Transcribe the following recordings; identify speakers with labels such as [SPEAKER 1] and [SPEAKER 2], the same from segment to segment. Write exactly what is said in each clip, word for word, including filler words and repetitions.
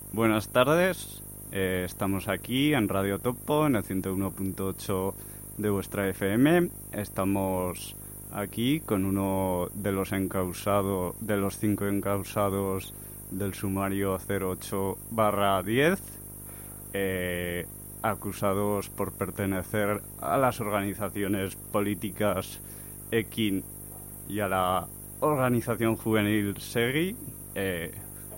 [SPEAKER 1] Buenas tardes, eh, estamos aquí en Radio Topo, en el ciento uno punto ocho de vuestra F M. Estamos aquí con uno de los encausados, de los cinco encausados del sumario cero ocho barra diez, eh, acusados por pertenecer a las organizaciones políticas Ekin y a la organización juvenil Segui. Eh,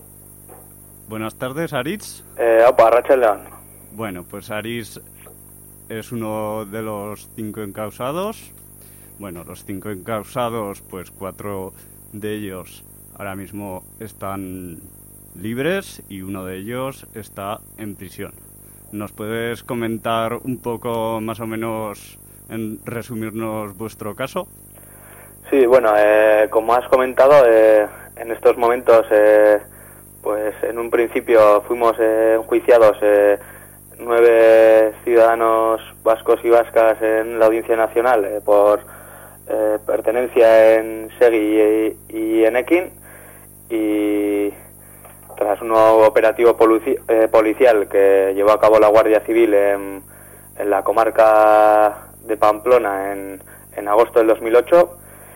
[SPEAKER 1] buenas tardes, Aritz.
[SPEAKER 2] Eh, opa, Rachel León.
[SPEAKER 1] Bueno, pues Aritz es uno de los cinco encausados. Bueno, los cinco encausados, pues cuatro de ellos ahora mismo están libres y uno de ellos está en prisión. ¿Nos puedes comentar un poco, más o menos, en resumirnos vuestro caso?
[SPEAKER 2] Sí, bueno, eh, como has comentado, eh, en estos momentos, eh, pues en un principio fuimos eh, enjuiciados eh, nueve ciudadanos vascos y vascas en la Audiencia Nacional eh, por eh, pertenencia en Segui y, y en Ekin, y tras un nuevo operativo polici eh, policial que llevó a cabo la Guardia Civil en, en la comarca de Pamplona en, en agosto del dos mil ocho,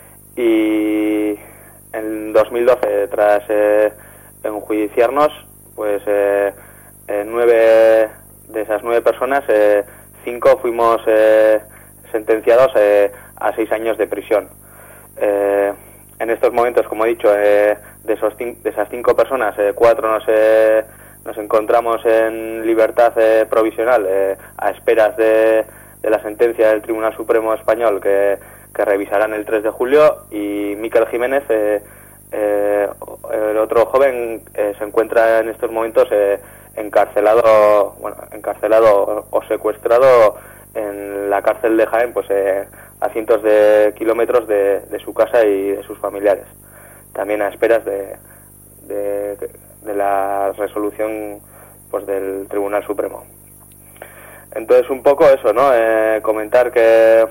[SPEAKER 2] y en dos mil doce, tras eh, enjuiciarnos, pues eh, eh, nueve de esas nueve personas, eh, cinco fuimos eh, sentenciados eh, a seis años de prisión. Eh, en estos momentos, como he dicho, eh, de, esos de esas cinco personas, eh, cuatro nos, eh, nos encontramos en libertad eh, provisional eh, a esperas de, de la sentencia del Tribunal Supremo Español que, que revisarán el tres de julio, y Miquel Jiménez, eh, eh, el otro joven, eh, se encuentra en estos momentos eh, encarcelado, bueno, encarcelado o secuestrado en la cárcel de Jaén, pues eh, a cientos de kilómetros de, de su casa y de sus familiares, también a esperas de, de, de la resolución, pues, del Tribunal Supremo. Entonces, un poco eso, ¿no? Eh, comentar que,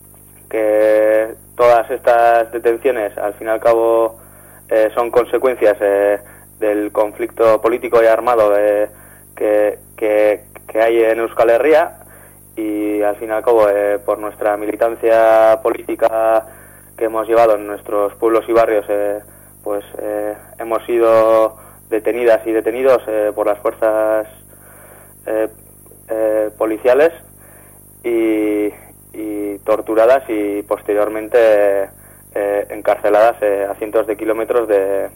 [SPEAKER 2] que todas estas detenciones, al fin y al cabo, eh, son consecuencias eh, del conflicto político y armado eh, que, que, que hay en Euskal Herria, y al fin y al cabo, eh, por nuestra militancia política que hemos llevado en nuestros pueblos y barrios, eh, pues eh, hemos sido detenidas y detenidos eh, por las fuerzas eh, eh, policiales y, y torturadas y posteriormente eh, encarceladas eh, a cientos de kilómetros de,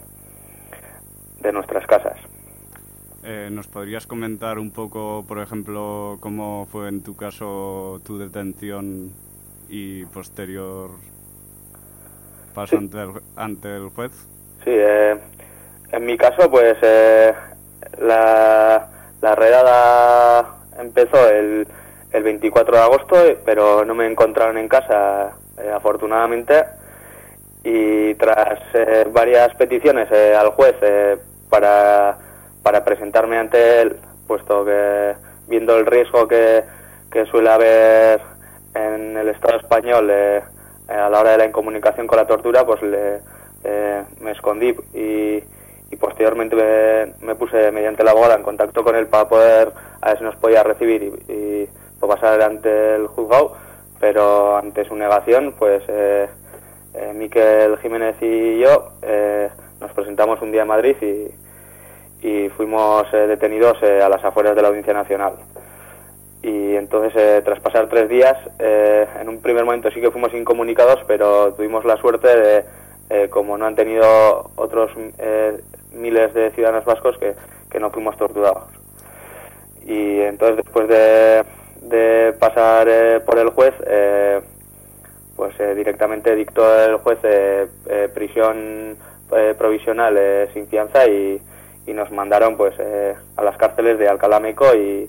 [SPEAKER 2] de nuestras casas.
[SPEAKER 1] Eh, ¿Nos podrías comentar un poco, por ejemplo, cómo fue en tu caso tu detención y posterior paso
[SPEAKER 2] Sí.
[SPEAKER 1] ante, el, ante el juez?
[SPEAKER 2] Sí, eh, en mi caso, pues eh, la, la redada empezó el, el veinticuatro de agosto, pero no me encontraron en casa, eh, afortunadamente, y tras eh, varias peticiones eh, al juez eh, para... para presentarme ante él, puesto que, viendo el riesgo que, que suele haber en el Estado español eh, a la hora de la incomunicación con la tortura, pues le, eh, me escondí y, y posteriormente me, me puse mediante la abogada en contacto con él para poder, a ver si nos podía recibir y, y pues, pasar ante el juzgado, pero ante su negación, pues eh, eh, Miquel Jiménez y yo eh, nos presentamos un día en Madrid y y fuimos eh, detenidos eh, a las afueras de la Audiencia Nacional. Y entonces, eh, tras pasar tres días, eh, en un primer momento sí que fuimos incomunicados, pero tuvimos la suerte de, eh, como no han tenido otros eh, miles de ciudadanos vascos, que, que no fuimos torturados. Y entonces, después de, de pasar eh, por el juez, eh, pues eh, directamente dictó el juez eh, eh, prisión eh, provisional eh, sin fianza, y y nos mandaron pues eh, a las cárceles de Alcalá Meco y,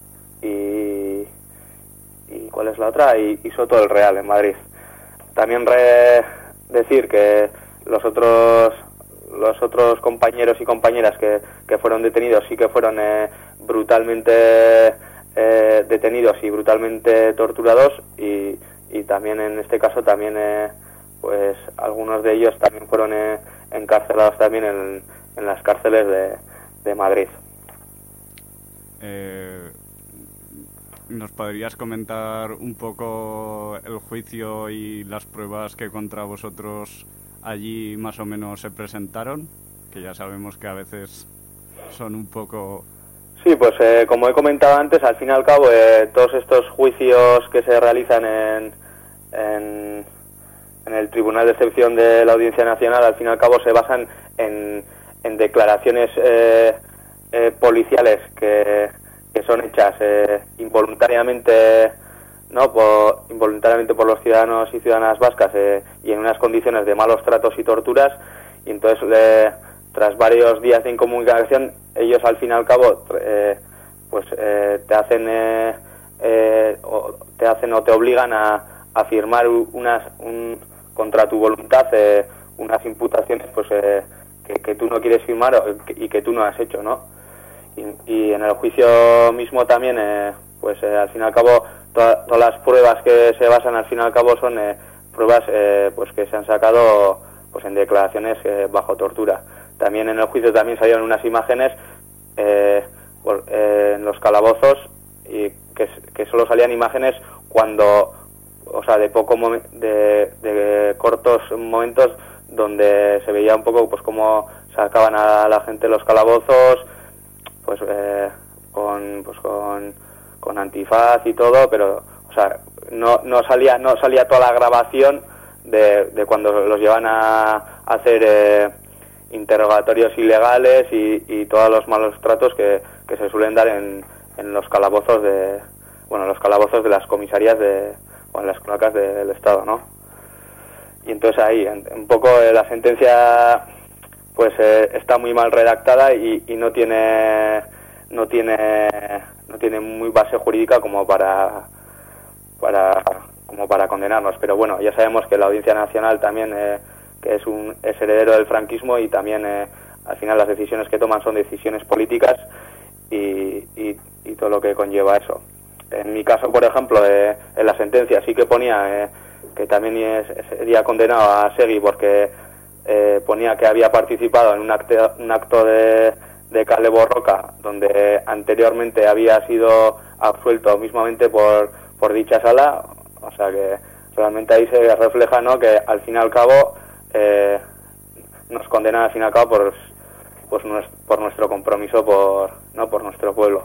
[SPEAKER 2] y y ¿cuál es la otra? y, y Soto del Real, en Madrid. También re decir que los otros los otros compañeros y compañeras que, que fueron detenidos sí que fueron eh, brutalmente eh, detenidos y brutalmente torturados, y, y también en este caso también eh, pues algunos de ellos también fueron eh, encarcelados también en en las cárceles de, de Madrid.
[SPEAKER 1] Eh, ¿Nos podrías comentar un poco el juicio y las pruebas que contra vosotros allí más o menos se presentaron? Que ya sabemos que a veces son un poco...
[SPEAKER 2] Sí, pues eh, como he comentado antes, al fin y al cabo eh, todos estos juicios que se realizan en, en, en el Tribunal de Excepción de la Audiencia Nacional, al fin y al cabo se basan en, en declaraciones eh, eh, policiales que, que son hechas eh, involuntariamente, ¿no? Por, involuntariamente por los ciudadanos y ciudadanas vascas eh, y en unas condiciones de malos tratos y torturas, y entonces eh, tras varios días de incomunicación ellos al fin y al cabo eh, pues eh, te hacen eh, eh, o te hacen o te obligan a, a firmar unas un, contra tu voluntad eh, unas imputaciones pues eh, que, que tú no quieres firmar o, y que tú no has hecho, ¿no? Y, y en el juicio mismo también eh, pues eh, al fin y al cabo to- todas las pruebas que se basan al fin y al cabo son eh, pruebas eh, pues que se han sacado pues en declaraciones eh, bajo tortura. También en el juicio también salieron unas imágenes eh, por, eh, en los calabozos y que, que solo salían imágenes cuando, o sea, de poco momen- de, de cortos momentos donde se veía un poco pues cómo sacaban a la gente de los calabozos, pues eh, con pues con, con antifaz y todo, pero o sea, no no salía no salía toda la grabación de, de cuando los llevan a hacer eh, interrogatorios ilegales y, y todos los malos tratos que, que se suelen dar en, en los calabozos de bueno los calabozos de las comisarías de o en las cloacas de, del Estado, ¿no? Y entonces ahí en, un poco eh, la sentencia pues eh, está muy mal redactada y, y no tiene no tiene no tiene muy base jurídica como para para como para condenarnos, pero bueno, ya sabemos que la Audiencia Nacional también eh, que es un es heredero del franquismo y también eh, al final las decisiones que toman son decisiones políticas y, y, y todo lo que conlleva eso. En mi caso, por ejemplo, eh, en la sentencia sí que ponía eh, que también es, sería condenado a Segui porque eh, ponía que había participado en un acto, un acto de, de Kale Borroka donde anteriormente había sido absuelto mismamente por, por dicha sala, o sea que realmente ahí se refleja, ¿no?, que al fin y al cabo eh, nos condenan al fin y al cabo por, pues, por nuestro compromiso por, ¿no?, por nuestro pueblo.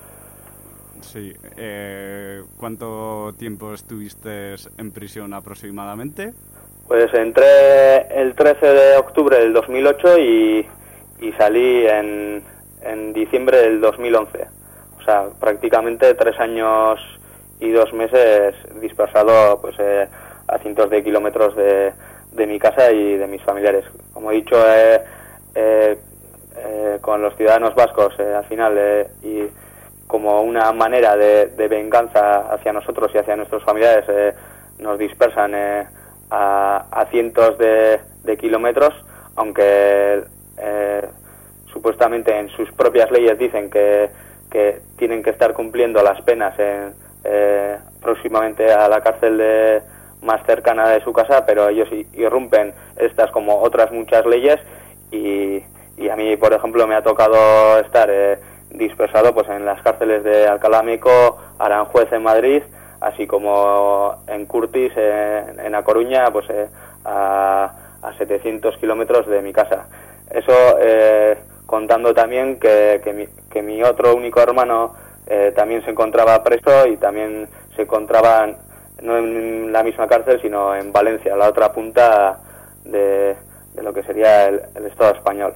[SPEAKER 1] Sí. Eh, ¿Cuánto tiempo estuviste en prisión aproximadamente?
[SPEAKER 2] Pues entré el trece de octubre del dos mil ocho y, y salí en, en diciembre del dos mil once. O sea, prácticamente tres años y dos meses dispersado pues eh, a cientos de kilómetros de, de mi casa y de mis familiares. Como he dicho, eh, eh, eh, con los ciudadanos vascos eh, al final eh, y como una manera de, de venganza hacia nosotros y hacia nuestros familiares eh, nos dispersan eh, a, a cientos de, de kilómetros, aunque eh, supuestamente en sus propias leyes dicen que, que tienen que estar cumpliendo las penas en, eh, próximamente a la cárcel de, más cercana de su casa, pero ellos irrumpen estas como otras muchas leyes y, y a mí, por ejemplo, me ha tocado estar eh, dispersado pues en las cárceles de Alcalá Meco, Aranjuez en Madrid, así como en Curtis eh, en A Coruña, pues eh, a, a setecientos kilómetros de mi casa. Eso eh, contando también que, que, mi, que mi otro único hermano eh, también se encontraba preso y también se encontraba no en la misma cárcel sino en Valencia, la otra punta de, de lo que sería el, el Estado español.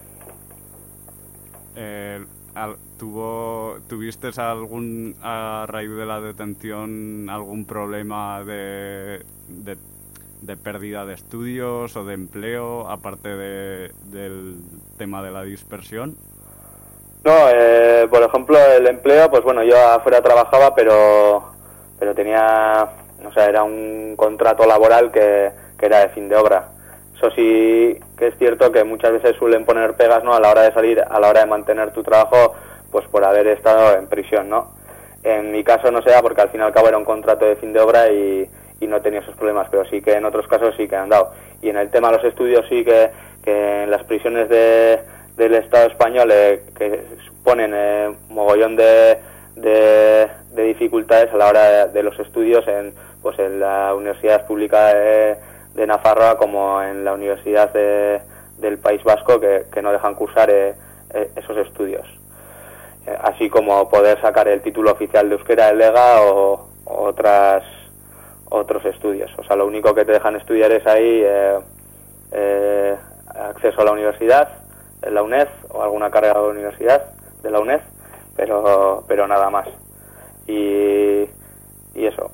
[SPEAKER 1] Eh, al, ¿tuvo, ¿Tuviste algún, a raíz de la detención, algún problema de, de, de pérdida de estudios o de empleo, aparte de, del tema de la dispersión?
[SPEAKER 2] No, eh, por ejemplo, el empleo, pues bueno, yo afuera trabajaba, pero pero tenía, o sea, era un contrato laboral que, que era de fin de obra. Eso sí que es cierto que muchas veces suelen poner pegas, ¿no?, a la hora de salir, a la hora de mantener tu trabajo, pues por haber estado en prisión, ¿no? En mi caso no se da porque al fin y al cabo era un contrato de fin de obra y, y no tenía esos problemas, pero sí que en otros casos sí que han dado. Y en el tema de los estudios sí que, que en las prisiones de, del Estado español eh, que suponen eh, mogollón de, de, de dificultades a la hora de, de los estudios en, pues en la Universidad Pública de, de Nafarroa como en la Universidad de, del País Vasco, que, que no dejan cursar eh, eh, esos estudios. Eh, así como poder sacar el título oficial de euskera del Lega o, o otras otros estudios. O sea, lo único que te dejan estudiar es ahí eh, eh, acceso a la universidad, en la UNED, o alguna carrera de la universidad de la UNED, pero pero nada más. Y, y eso.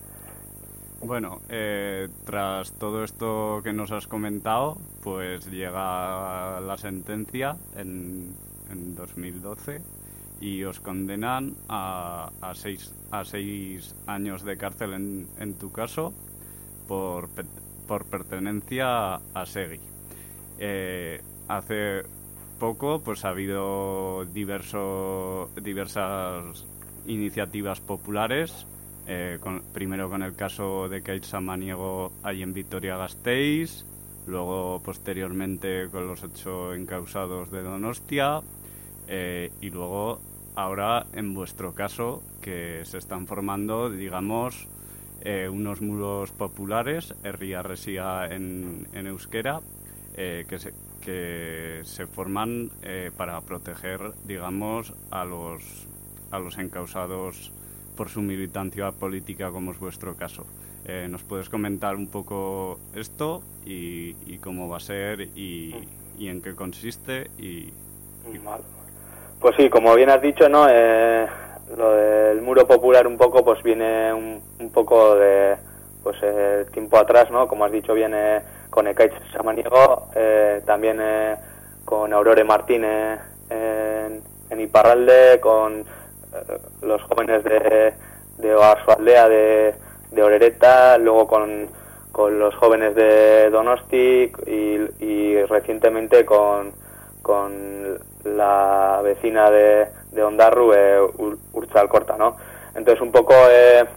[SPEAKER 1] Bueno, eh, tras todo esto que nos has comentado, pues llega la sentencia en, en dos mil doce y os condenan a, a, seis, a seis años de cárcel en, en tu caso por, por pertenencia a SEGI. Eh, hace poco pues ha habido diverso, diversas iniciativas populares. Eh, con, primero con el caso de Kate Samaniego ahí en Vitoria-Gasteiz, luego posteriormente con los ocho encausados de Donostia, eh, y luego ahora en vuestro caso, que se están formando, digamos, eh, unos muros populares, herri harresia en, en euskera, eh, que, se, que se forman eh, para proteger, digamos, a los, a los encausados por su militancia política, como es vuestro caso. Eh, ¿Nos puedes comentar un poco esto y, y cómo va a ser y, y en qué consiste? Y, y...
[SPEAKER 2] Pues sí, como bien has dicho, ¿no? Eh, lo del muro popular un poco, pues viene un, un poco de pues eh, tiempo atrás, ¿no? Como has dicho, viene con Ekaitz Samaniego, eh, también eh, con Aurore Martínez en, en Iparralde, con los jóvenes de, de Oarsoaldea, de, de Orereta, luego con, con los jóvenes de Donosti y, y recientemente con, con la vecina de, de Ondarru, eh, Urtzalkorta, ¿no? Entonces un poco eh,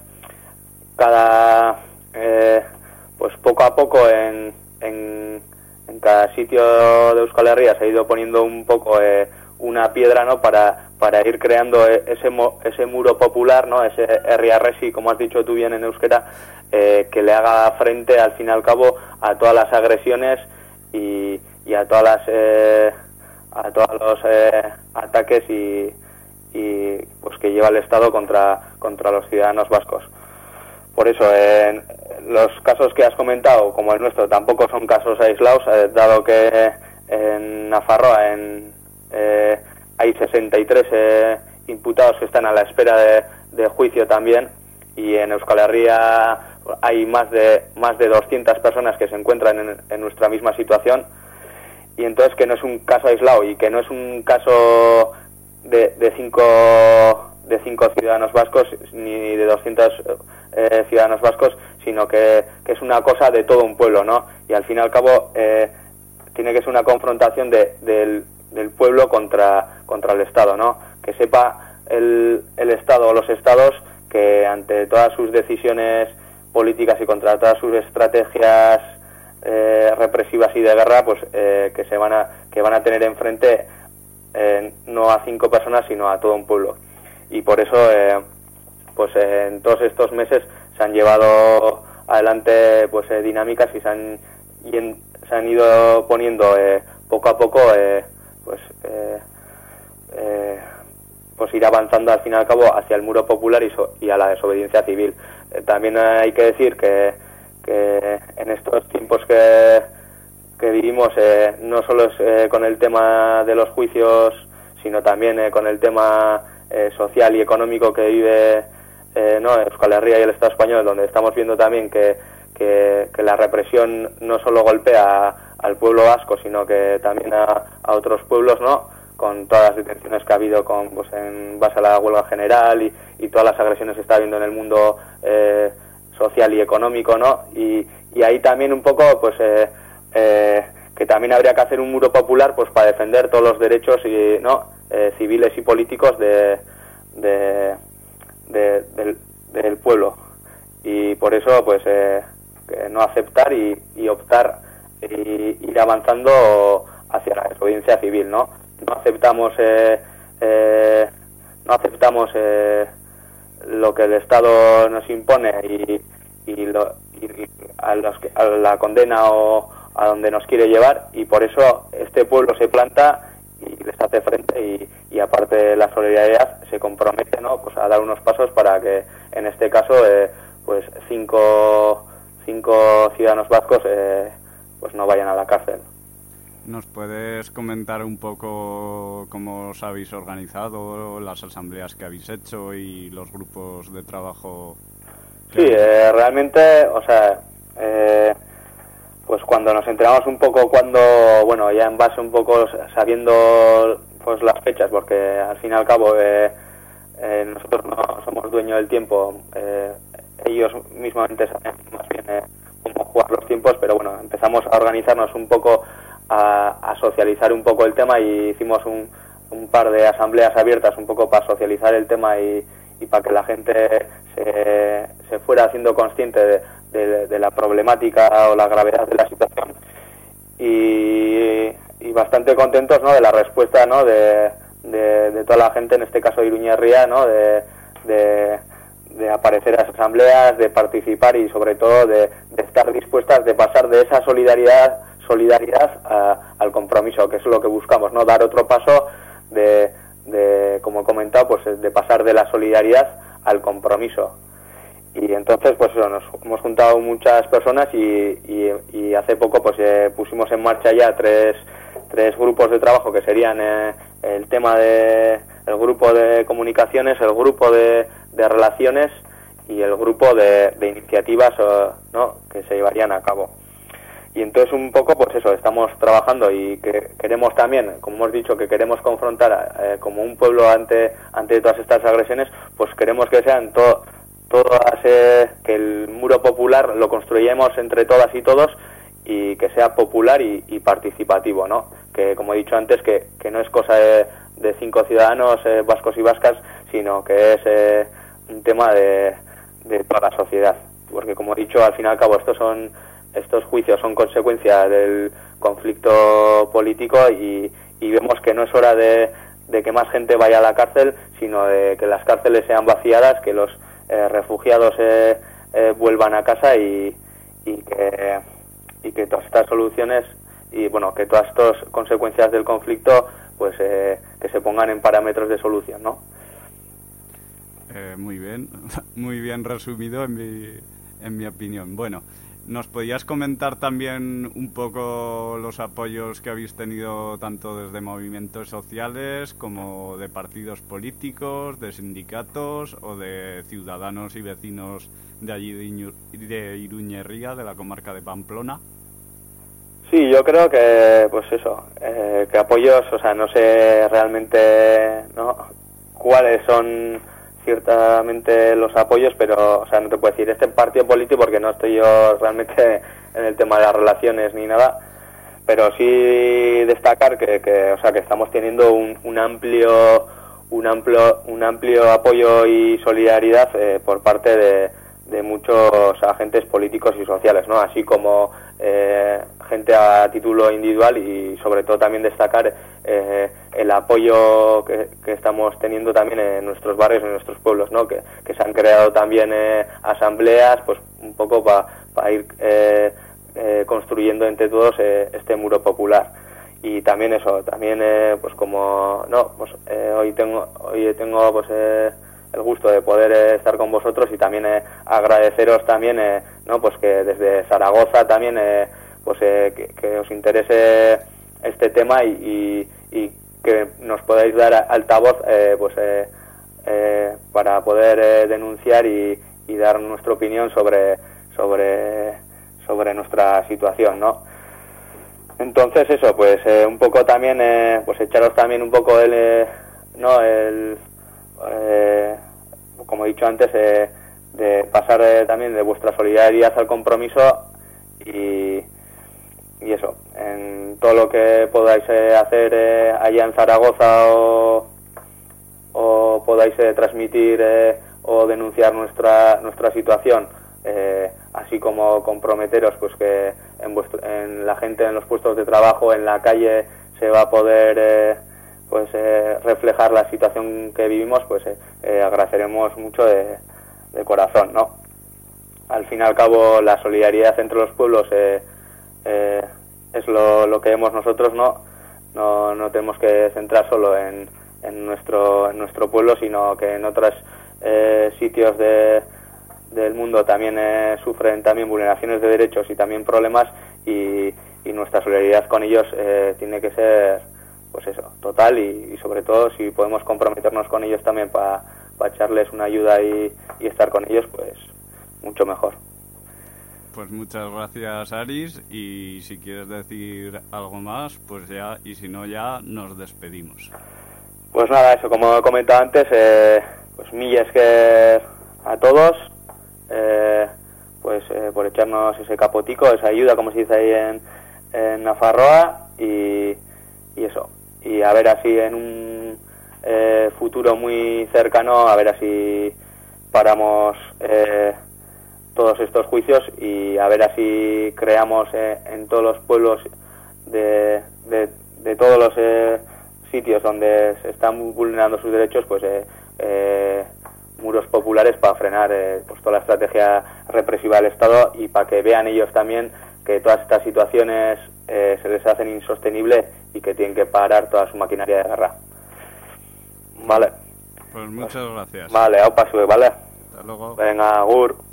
[SPEAKER 2] cada eh, pues poco a poco en, en, en cada sitio de Euskal Herria se ha ido poniendo un poco eh, una piedra, ¿no? para para ir creando ese ese muro popular, ¿no? Ese herri harresi, como has dicho tú bien en euskera, eh, que le haga frente al fin y al cabo a todas las agresiones y, y a todas las eh, a todos los eh, ataques y, y pues que lleva el Estado contra contra los ciudadanos vascos. Por eso, eh, los casos que has comentado, como el nuestro, tampoco son casos aislados, eh, dado que en Nafarroa en eh, hay sesenta y tres eh, imputados que están a la espera de, de juicio también, y en Euskal Herria hay más de más de doscientas personas que se encuentran en, en nuestra misma situación, y entonces que no es un caso aislado y que no es un caso de, de cinco de cinco ciudadanos vascos ni de doscientos eh, ciudadanos vascos, sino que, que es una cosa de todo un pueblo, ¿no? Y al fin y al cabo eh, tiene que ser una confrontación de, del del pueblo contra contra el Estado, ¿no? Que sepa el, el Estado o los Estados que ante todas sus decisiones políticas y contra todas sus estrategias eh, represivas y de guerra, pues eh, que se van a que van a tener enfrente eh, no a cinco personas sino a todo un pueblo. Y por eso eh, pues eh, en todos estos meses se han llevado adelante pues eh, dinámicas y se han y en, se han ido poniendo eh, poco a poco eh, pues eh, eh, pues ir avanzando al fin y al cabo hacia el muro popular y, so, y a la desobediencia civil. Eh, también hay que decir que, que en estos tiempos que, que vivimos eh, no solo es eh, con el tema de los juicios, sino también eh, con el tema eh, social y económico que vive eh, no Euskal Herria y el Estado español, donde estamos viendo también que, que, que la represión no solo golpea al pueblo vasco, sino que también a, a otros pueblos, ¿no? Con todas las detenciones que ha habido con, pues, en base a la huelga general y, y todas las agresiones que está habiendo en el mundo eh, social y económico, ¿no? Y, y ahí también un poco, pues, eh, eh, que también habría que hacer un muro popular, pues, para defender todos los derechos y, ¿no? Eh, civiles y políticos de, de, de del, del pueblo. Y por eso, pues, eh, que no aceptar y, y optar y ir avanzando hacia la desobediencia civil, ¿no? no aceptamos eh, eh, no aceptamos eh, lo que el Estado nos impone y, y, lo, y, y a, los que, a la condena o a donde nos quiere llevar, y por eso este pueblo se planta y les hace frente y, y aparte de la solidaridad se compromete, ¿no?, pues a dar unos pasos para que en este caso eh, pues cinco cinco ciudadanos vascos eh, pues no vayan a la cárcel.
[SPEAKER 1] ¿Nos puedes comentar un poco cómo os habéis organizado, las asambleas que habéis hecho y los grupos de trabajo?
[SPEAKER 2] Sí, eh, realmente, o sea, eh, pues cuando nos enteramos un poco, cuando, bueno, ya en base un poco sabiendo pues las fechas, porque al fin y al cabo eh, eh, nosotros no somos dueños del tiempo, eh, ellos mismamente saben más bien eh, cómo jugar los tiempos, pero bueno, empezamos a organizarnos un poco, a, a socializar un poco el tema y hicimos un, un par de asambleas abiertas un poco para socializar el tema y, y para que la gente se, se fuera haciendo consciente de, de, de la problemática o la gravedad de la situación y, y bastante contentos, ¿no?, de la respuesta, ¿no?, de, de, de toda la gente, en este caso de Iruñerría, ¿no?, de, de, de aparecer a las asambleas, de participar y sobre todo de, de estar dispuestas, de pasar de esa solidaridad solidaridad a, al compromiso, que es lo que buscamos, ¿no?, dar otro paso de, de, como he comentado, pues de pasar de la solidaridad al compromiso. Y entonces, pues eso, nos hemos juntado muchas personas y, y, y hace poco pues eh, pusimos en marcha ya tres, tres grupos de trabajo que serían eh, el tema de el grupo de comunicaciones, el grupo de, de relaciones y el grupo de, de iniciativas, ¿no?, que se llevarían a cabo. Y entonces un poco, pues eso, estamos trabajando y que queremos también, como hemos dicho, que queremos confrontar eh, como un pueblo ante ante todas estas agresiones, pues queremos que sean todo, todas, eh, que el muro popular lo construyamos entre todas y todos y que sea popular y, y participativo, ¿no? Que, como he dicho antes, que, que no es cosa de, de cinco ciudadanos eh, vascos y vascas, sino que es eh, un tema de, de toda la sociedad. Porque, como he dicho, al fin y al cabo, estos son estos juicios son consecuencia del conflicto político y, y vemos que no es hora de, de que más gente vaya a la cárcel, sino de que las cárceles sean vaciadas, que los eh, refugiados eh, eh, vuelvan a casa y, y, que, y que todas estas soluciones y bueno que todas estas consecuencias del conflicto pues eh, que se pongan en parámetros de solución, ¿no?
[SPEAKER 1] Eh, muy bien, muy bien resumido en mi, en mi opinión. Bueno, ¿nos podías comentar también un poco los apoyos que habéis tenido tanto desde movimientos sociales como de partidos políticos, de sindicatos o de ciudadanos y vecinos de allí de, Iñu, de Iruñerría, de la comarca de Pamplona?
[SPEAKER 2] Sí, yo creo que, pues eso, eh, que apoyos, o sea, no sé realmente, ¿no?, cuáles son ciertamente los apoyos, pero, o sea, no te puedo decir este partido político porque no estoy yo realmente en el tema de las relaciones ni nada, pero sí destacar que, que o sea, que estamos teniendo un, un amplio, un amplio, un amplio apoyo y solidaridad eh, por parte de, de muchos agentes políticos y sociales, ¿no? Así como eh, gente a título individual y sobre todo también destacar eh, el apoyo que, que estamos teniendo también en nuestros barrios, en nuestros pueblos, ¿no? Que, que se han creado también eh, asambleas, pues un poco para pa ir eh, eh, construyendo entre todos eh, este muro popular. Y también eso, también eh, pues como no, pues eh, hoy tengo hoy tengo pues eh, el gusto de poder eh, estar con vosotros y también eh, agradeceros también eh, no pues que desde Zaragoza también eh, pues eh, que, que os interese este tema y, y, y que nos podáis dar altavoz eh, pues eh, eh, para poder eh, denunciar y, y dar nuestra opinión sobre sobre sobre nuestra situación, ¿no? Entonces eso, pues eh, un poco también eh, pues echaros también un poco el eh, no el Eh, como he dicho antes, eh, de pasar eh, también de vuestra solidaridad al compromiso y, y eso, en todo lo que podáis eh, hacer eh, allá en Zaragoza o, o podáis eh, transmitir eh, o denunciar nuestra nuestra situación, eh, así como comprometeros pues que en, vuestro, en la gente en los puestos de trabajo, en la calle, se va a poder eh, pues eh, reflejar la situación que vivimos, pues eh, eh, agradeceremos mucho de, de corazón, ¿no? Al fin y al cabo, la solidaridad entre los pueblos eh, eh, es lo, lo que vemos nosotros, ¿no? No, no tenemos que centrar solo en, en nuestro en nuestro pueblo, sino que en otros eh, sitios de, del mundo también eh, sufren también vulneraciones de derechos y también problemas, y, y nuestra solidaridad con ellos eh, tiene que ser, pues eso, total, y, y sobre todo si podemos comprometernos con ellos también para pa echarles una ayuda y, y estar con ellos, pues mucho mejor.
[SPEAKER 1] Pues muchas gracias, Aris, y si quieres decir algo más, pues ya, y si no ya nos despedimos.
[SPEAKER 2] Pues nada, eso, como he comentado antes, eh, pues milles que a todos, eh, pues eh, por echarnos ese capotico, esa ayuda, como se dice ahí en, en Nafarroa, y, y eso, y a ver así en un eh, futuro muy cercano, a ver así paramos eh, todos estos juicios, y a ver así creamos eh, en todos los pueblos de, de, de todos los eh, sitios donde se están vulnerando sus derechos, pues eh, eh, muros populares para frenar eh, pues toda la estrategia represiva del Estado, y para que vean ellos también que todas estas situaciones eh, se les hacen insostenibles y que tienen que parar toda su maquinaria de guerra. Vale.
[SPEAKER 1] Pues muchas gracias.
[SPEAKER 2] Vale, aupa sube, ¿vale?
[SPEAKER 1] Hasta luego.
[SPEAKER 2] Venga, agur.